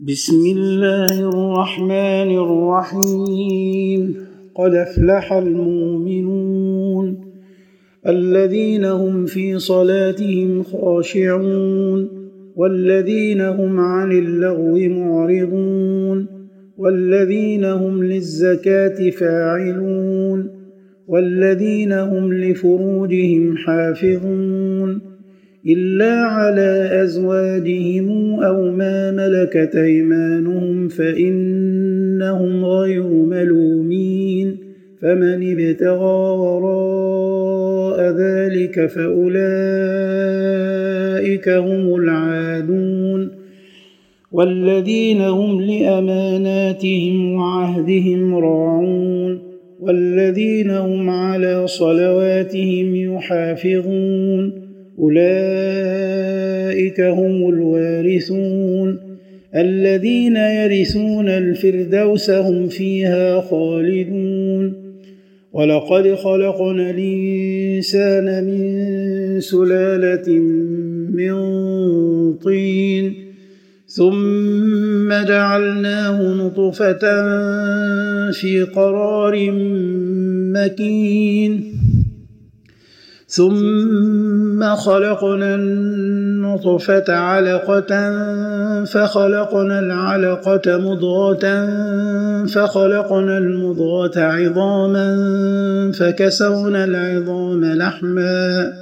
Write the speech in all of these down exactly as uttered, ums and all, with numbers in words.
بسم الله الرحمن الرحيم. قد أفلح المؤمنون الذين هم في صلاتهم خاشعون والذين هم عن اللغو معرضون والذين هم للزكاة فاعلون والذين هم لفروجهم حافظون إلا على أزواجهم أو ما ملكت أيمانهم فإنهم غير ملومين، فمن ابتغى وراء ذلك فأولئك هم العادون. والذين هم لأماناتهم وعهدهم راعون والذين هم على صلواتهم يحافظون أولئك هم الوارثون الذين يرثون الفردوس هم فيها خالدون. ولقد خلقنا الإنسان من سلالة من طين ثم جعلناه نطفة في قرار مكين ثم خلقنا النطفة علقة فخلقنا العلقة مضغة فخلقنا المضغة عظاما فكسونا العظام لحما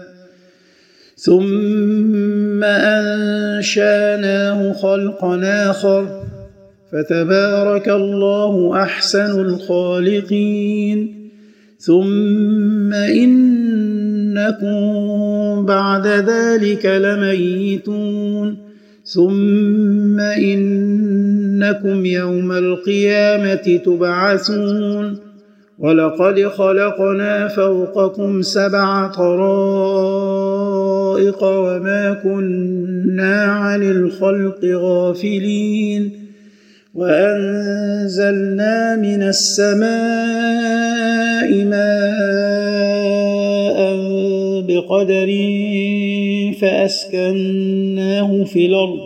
ثم أنشأناه خلقا آخر فتبارك الله أحسن الخالقين. ثم إنكم بعد ذلك لميتون ثم إنكم يوم القيامة تبعثون. ولقد خلقنا فوقكم سبع طرائق وما كنا عن الخلق غافلين وأنزلنا من السماء ماء بقدر فأسكناه في الأرض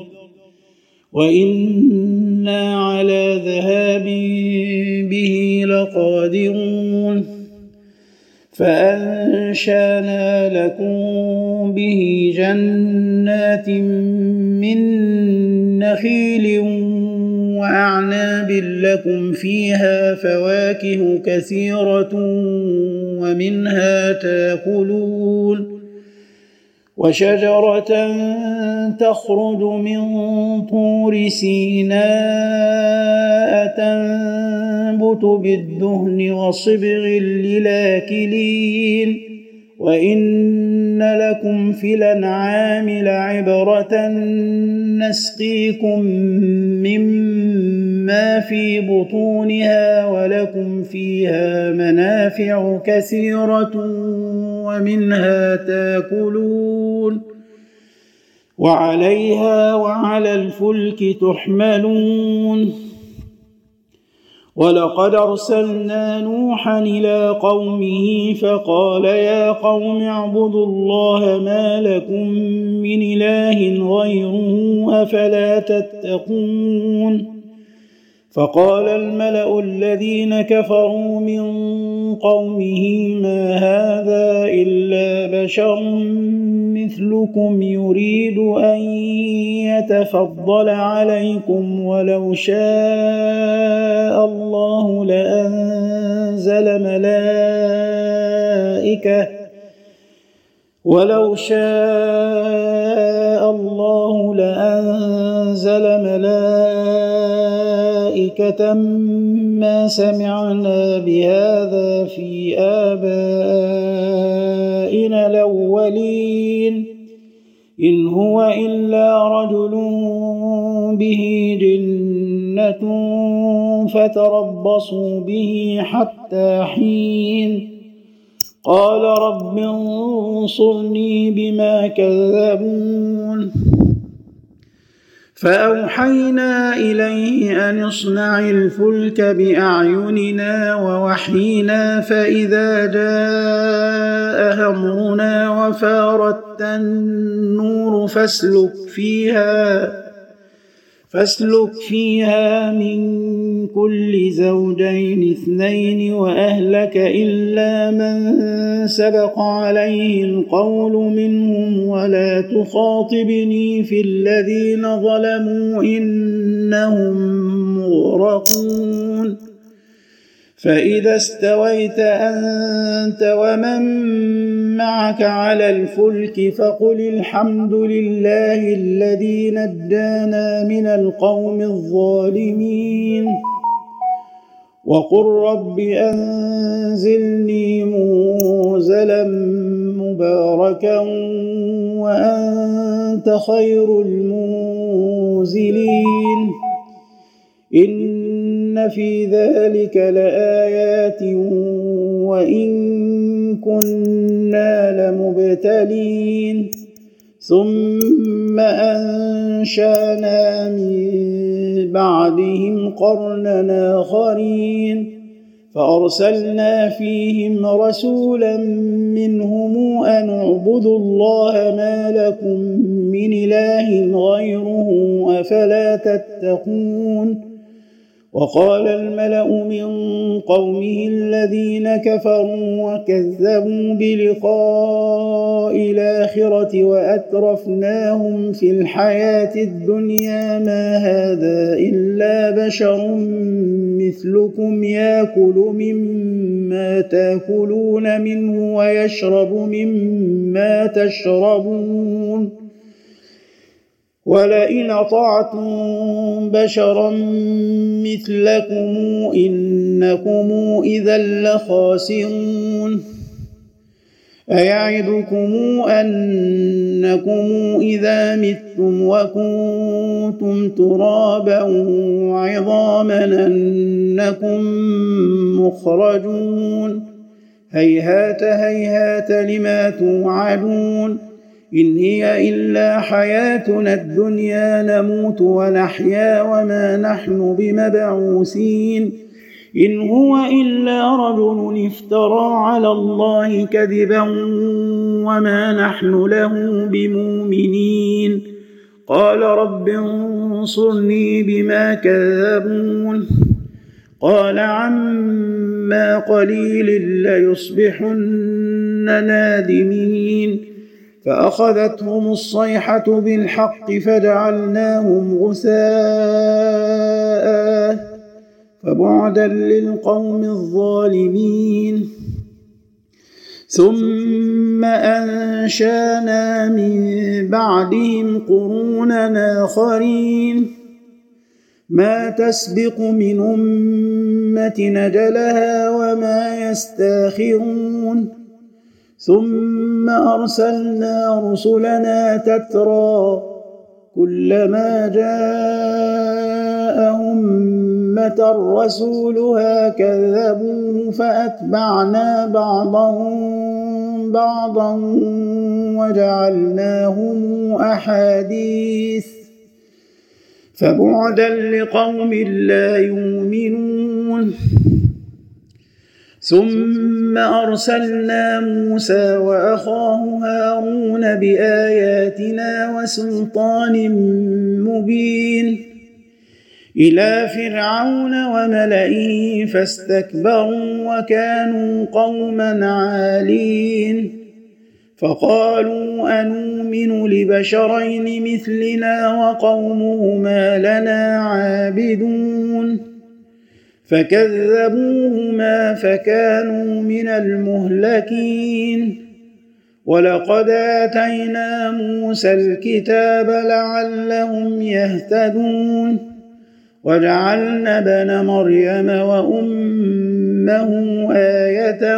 وإنا على ذهاب به لقادرون. فأنشأنا لكم به جنات من نخيل وأعناب لكم فيها فواكه كثيرة ومنها تأكلون وشجرة تخرج من طور سيناء تنبت بالدهن وصبغ للآكلين وإن لكم في الأنعام لعبرة نسقيكم مما في بطونها ولكم فيها منافع كثيرة ومنها تأكلون وعليها وعلى الفلك تحملون. ولقد أرسلنا نوحا إلى قومه فقال يا قوم اعبدوا الله ما لكم من إله غيره أفلا تتقون. فقال الملأ الذين كفروا من قومه ما هذا إلا بشر مثلكم يريد أن يتفضل عليكم ولو شاء الله لأنزل ملائكة ولو شاء الله لأنزل ملائكة ما سمعنا بهذا في آبائنا الأولين إن هو إلا رجل به جنة فتربصوا به حتى حين. قال رب انصرني بما كذبون. فأوحينا إليه أن اصنع الفلك بأعيننا ووحينا فإذا جاء أمرنا وفارت النور فاسلك فيها فاسلك فيها من كل زوجين اثنين وأهلك إلا من سبق عليه القول منهم ولا تخاطبني في الذين ظلموا إنهم مغرقون فإذا استويت أنت ومن معك على الفلك فقل الحمد لله الذي نجانا من القوم الظالمين وقل رب أنزلني منزلا مباركا وأنت خير المنزلين إن في ذلك لآيات وإن كنا لمبتلين ثم أنشأنا من بعدهم قرنا آخرين فأرسلنا فيهم رسولا منهم أن اعبدوا الله ما لكم من إله غيره أفلا تتقون وقال الملأ من قومه الذين كفروا وكذبوا بلقاء الآخرة وأترفناهم في الحياة الدنيا ما هذا إلا بشر مثلكم يأكل مما تأكلون منه ويشرب مما تشربون ولئن أطعتم بشرا مثلكم إنكم إذا لخاسرون أيعدكم أنكم إذا متم وكنتم ترابا وعظاما أنكم مخرجون هيهات هيهات لما توعدون إن هي إلا حياتنا الدنيا نموت ونحيا وما نحن بمبعوثين إن هو إلا رجل افترى على الله كذبا وما نحن له بمؤمنين قال رب انصرني بما كذبون قال عما قليل ليصبحن نادمين فأخذتهم الصيحة بالحق فجعلناهم غثاء فبعدا للقوم الظالمين ثم أنشأنا من بعدهم قرونا آخرين ما تسبق من أمة نجلها وما يستاخرون ثم أرسلنا رسلنا تترى كلما جاء أمة رسولها كذبوه فأتبعنا بعضهم بعضا وجعلناهم أحاديث فبعدا لقوم لا يؤمنون ثم أرسلنا موسى وأخاه هارون بآياتنا وسلطان مبين إلى فرعون وملئه فاستكبروا وكانوا قوما عالين فقالوا أنؤمن لبشرين مثلنا وقومهما لنا عابدون فكذبوهما فكانوا من المهلكين ولقد آتينا موسى الكتاب لعلهم يهتدون وجعلنا ابن مريم وأمه آية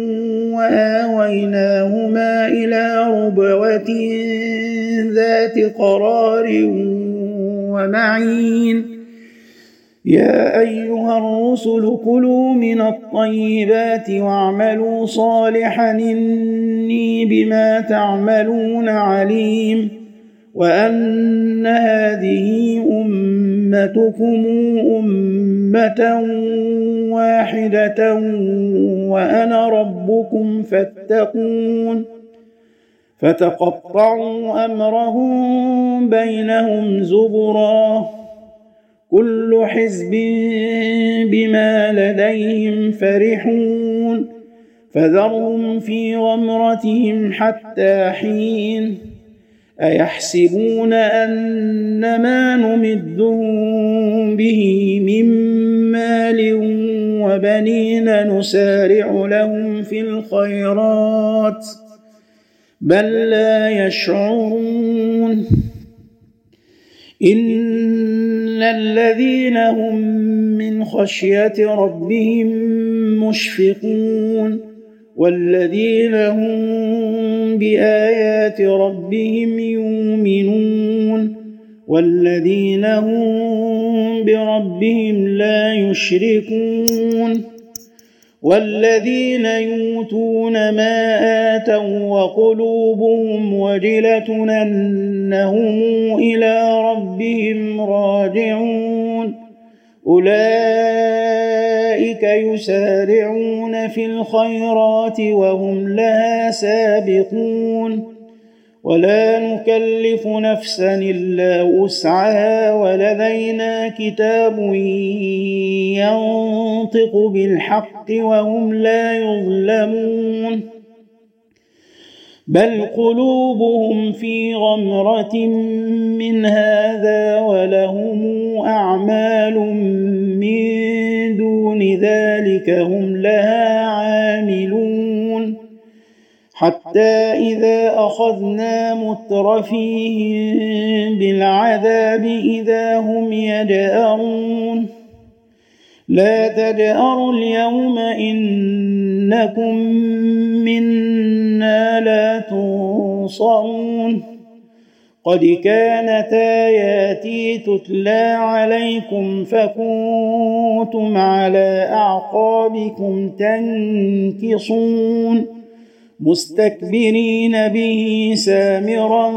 وآويناهما إلى ربوة ذات قرار ومعين يا أيها الرسل كلوا من الطيبات واعملوا صالحا إني بما تعملون عليم وأن هذه أمتكم أمة واحدة وأنا ربكم فاتقون فتقطعوا أمرهم بينهم زبرا كل حزب بما لديهم فرحون فذرهم في غمرتهم حتى حين أيحسبون أن ما نمدهم به من مال وبنين نسارع لهم في الخيرات بل لا يشعرون إن الذين هم من خشية ربهم مشفقون والذين هم بآيات ربهم يؤمنون والذين هم بربهم لا يشركون والذين يؤتون ما آتوا وقلوبهم وجلة أنهم إلى ربهم راجعون أولئك يسارعون في الخيرات وهم لها سابقون ولا نكلف نفسا إلا وسعها ولدينا كتاب ينطق بالحق وهم لا يظلمون بل قلوبهم في غمرة من هذا ولهم أعمال من دون ذلك هم لها عاملون حتى إذا أخذنا مترفيهم بالعذاب إذا هم يجأرون لا تجأروا اليوم إنكم منا لا تنصرون قد كانت آياتي تتلى عليكم فكنتم على أعقابكم تنكصون مستكبرين به سامرا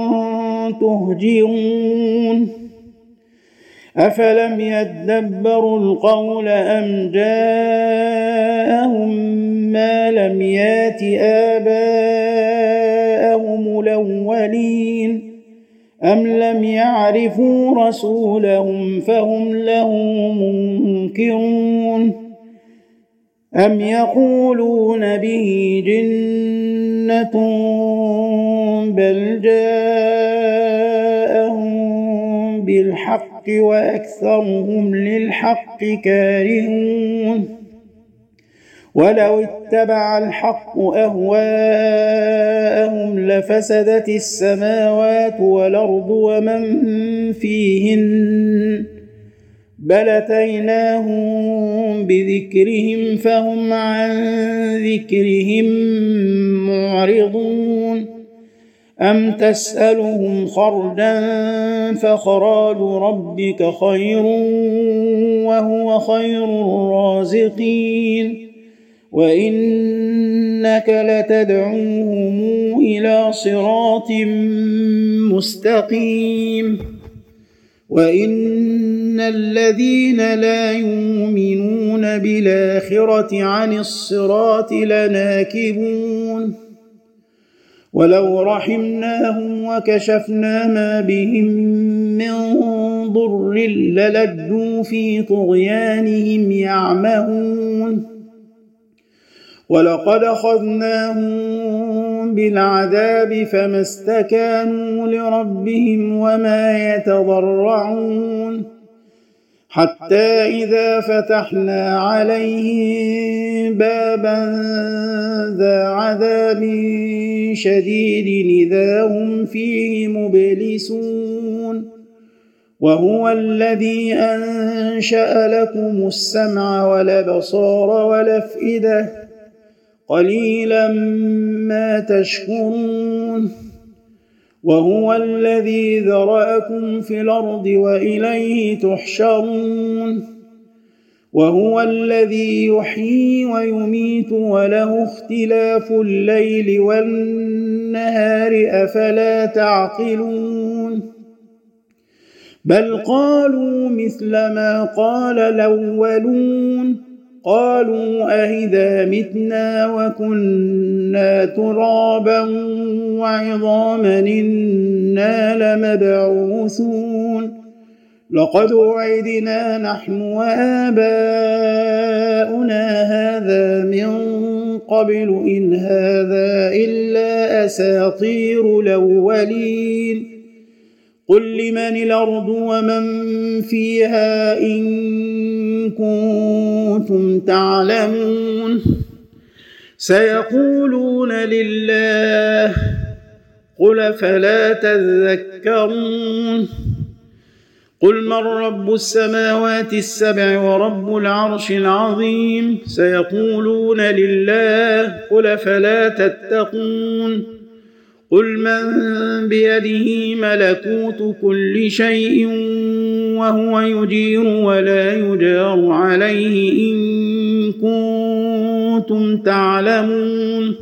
تهجرون أفلم يدبروا القول أم جاءهم ما لم يات آباءهم الأولين أم لم يعرفوا رسولهم فهم له منكرون أم يقولون به جنة بل جاءهم بالحق وأكثرهم للحق كارهون ولو اتبع الحق أهواءهم لفسدت السماوات والأرض ومن فيهن بل أتيناهم بذكرهم فهم عن ذكرهم معرضون أم تسألهم خرجا فخراج ربك خير وهو خير الرازقين وإنك لتدعوهم إلى صراط مستقيم وإن الذين لا يؤمنون بالآخرة عن الصراط لناكبون ولو رحمناهم وكشفنا ما بهم من ضر للجوا في طغيانهم يعمهون ولقد أخذناهم بالعذاب فما استكانوا لربهم وما يتضرعون حتى إذا فتحنا عليهم بابا ذا عذاب شديد إذا هم فيه مبلسون وهو الذي أنشأ لكم السمع والأبصار والأفئدة قليلا ما تشكرون وهو الذي ذرأكم في الأرض وإليه تحشرون وهو الذي يحيي ويميت وله اختلاف الليل والنهار أفلا تعقلون بل قالوا مثل ما قال الأولون قالوا أئذا متنا وكنا ترابا وعظاما إنا لمبعوثون لقد وعدنا نحن وآباؤنا هذا من قبل إن هذا إلا أساطير الأولين قل لمن الأرض ومن فيها إن كنتم تعلمون سيقولون لله قل فلا تذكرون قل من رب السماوات السبع ورب العرش العظيم سيقولون لله قل فلا تتقون قل من بيده ملكوت كل شيء وهو يجير ولا يجار عليه إن كنتم تعلمون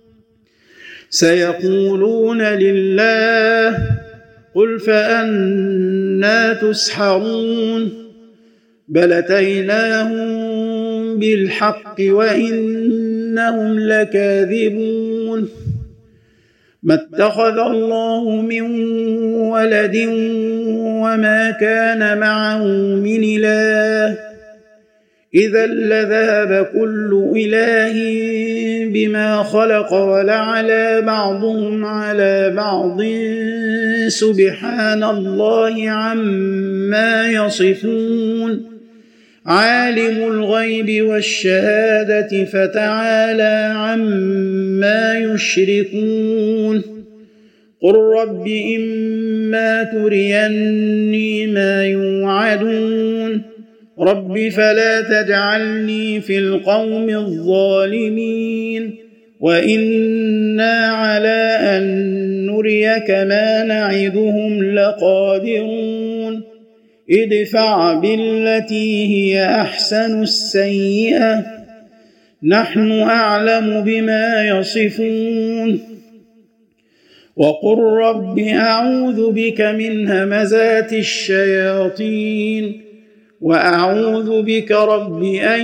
سيقولون لله قل فأنى تسحرون بل أتيناهم بالحق وإنهم لكاذبون ما اتخذ الله من ولد وما كان معه من إله إذا لذهب كل إله بما خلق ولعلى بعضهم على بعض سبحان الله عما يصفون عالم الغيب والشهادة فتعالى عما يشركون قل رب إما تريني ما يوعدون رب فلا تجعلني في القوم الظالمين وإنا على أن نريك ما نعدهم لقادرون ادفع بالتي هي أحسن السيئة نحن أعلم بما يصفون وقل رب أعوذ بك من همزات الشياطين وأعوذ بك رب أن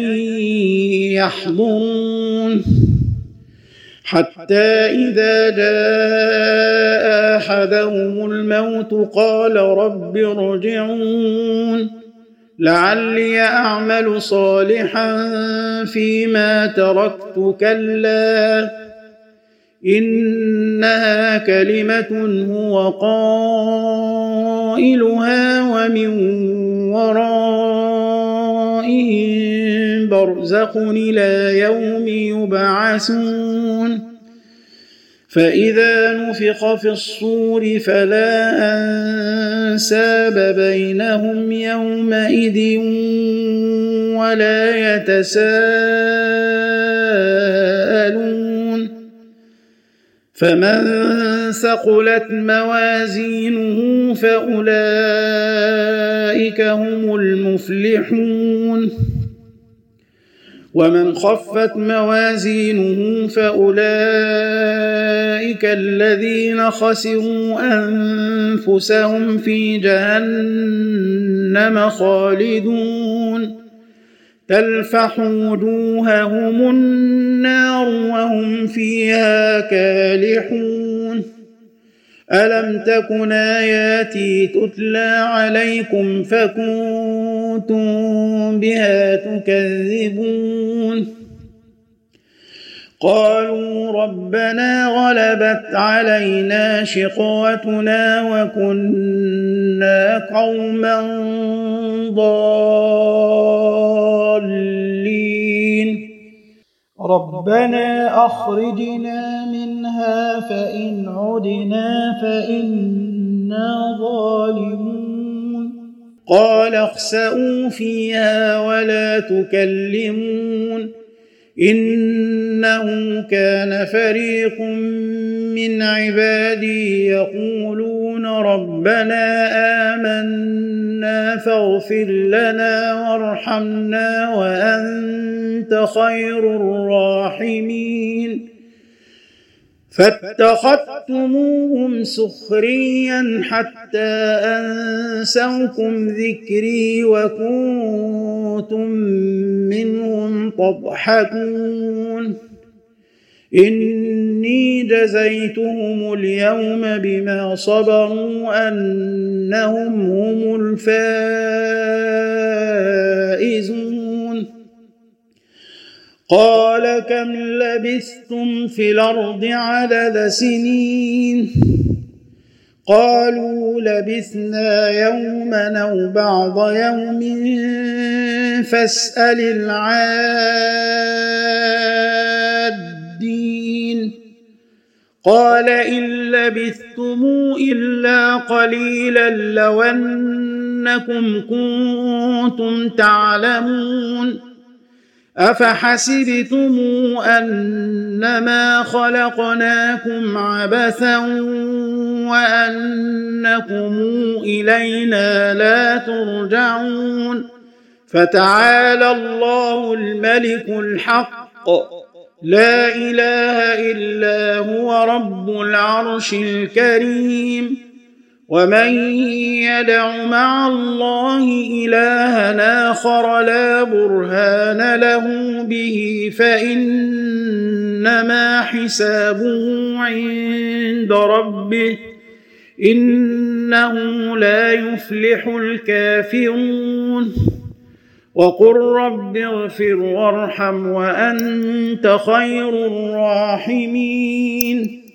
يحضرون حتى إذا جاء أحدهم الموت قال رب ارجعون لعلي أعمل صالحا فيما تركت كلا إنها كلمة هو قائلها ومن ورائهم برزخ إلى يوم يبعثون فإذا نفخ في الصور فلا أنساب بينهم يومئذ ولا يتساءلون فمن ثقلت موازينه فأولئك هم المفلحون ومن خفت موازينه فأولئك الذين خسروا أنفسهم في جهنم خالدون تلفح وجوههم النار وهم فيها كالحون ألم تكن آياتي تتلى عليكم فكنتم بها تكذبون قالوا ربنا غلبت علينا شقوتنا وكنا قوما ضالين ربنا أخرجنا منها فإن عدنا فإنا ظالمون قال اخسئوا فيها ولا تكلمون إنه كان فريق من عبادي يقولون ربنا آمنا فاغفر لنا وارحمنا وأنت خير الراحمين فاتخذتموهم سخريا حتى أنسوكم ذكري وكنتم منهم تضحكون إني جزيتهم اليوم بما صبروا أنهم هم الفائزون. قال كم لبثتم في الأرض عدد سنين؟ قالوا لبثنا يوما أو بعض يوم فاسأل العادين. قال إن لبثتم إلا قليلا لو أنكم كنتم تعلمون. أفحسبتم أنما خلقناكم عبثا وأنكم إلينا لا ترجعون. فتعالى الله الملك الحق لا إله إلا هو رب العرش الكريم. ومن يدع مع الله إلها آخر لا برهان له به فإنما حسابه عند ربه إنه لا يفلح الكافرون. وقل رب اغفر وارحم وأنت خير الراحمين.